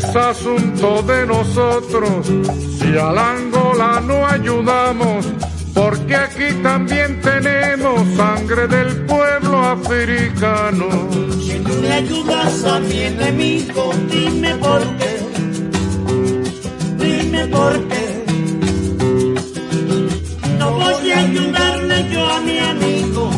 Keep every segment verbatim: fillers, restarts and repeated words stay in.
es asunto de nosotros si al angolano ayudamos, porque aquí también tenemos sangre del pueblo africano. Si tú le ayudas a mi enemigo, dime por qué, dime por qué. No voy a ayudarle yo a mi amigo.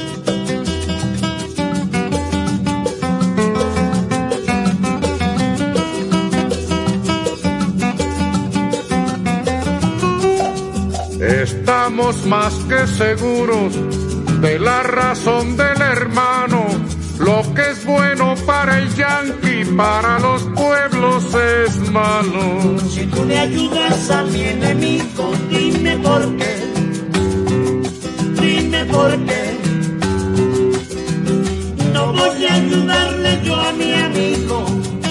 Estamos más que seguros de la razón del hermano. Lo que es bueno para el yanqui, para los pueblos es malo. Si tú le ayudas a mi enemigo, dime por qué, dime por qué. No voy a ayudarle yo a mi amigo.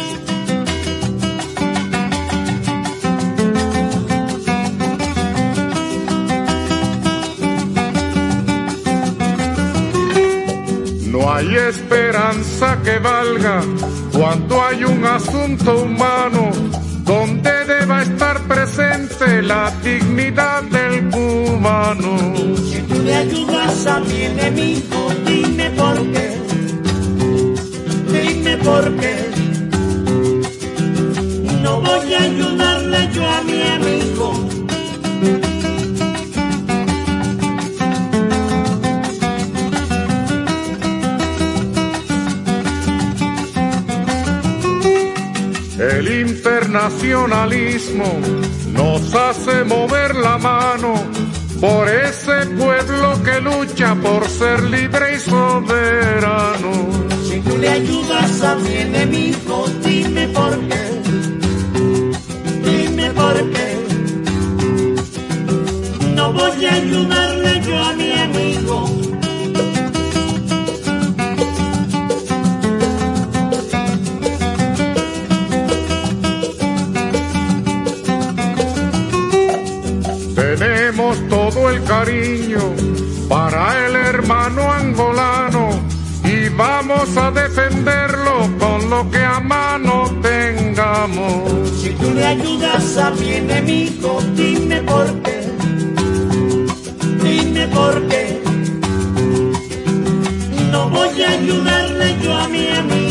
No hay esperanza que valga cuando hay un asunto humano donde deba estar presente la dignidad del cubano. Si tú le ayudas a mi enemigo, dime por qué, dime por qué. No voy a ayudarle yo a mi amigo. El internacionalismo nos hace mover la mano por ese pueblo que lucha por ser libre y soberano. Si tú le ayudas a mi enemigo, dime por qué, dime por qué. No voy a ayudarle yo a mi amigo. Tenemos todo el cariño para el hermano angolano y vamos a defenderlo con lo que a mano tengamos. Si tú le ayudas a mi enemigo, dime por qué, dime por qué. No voy a ayudarle yo a mi amigo.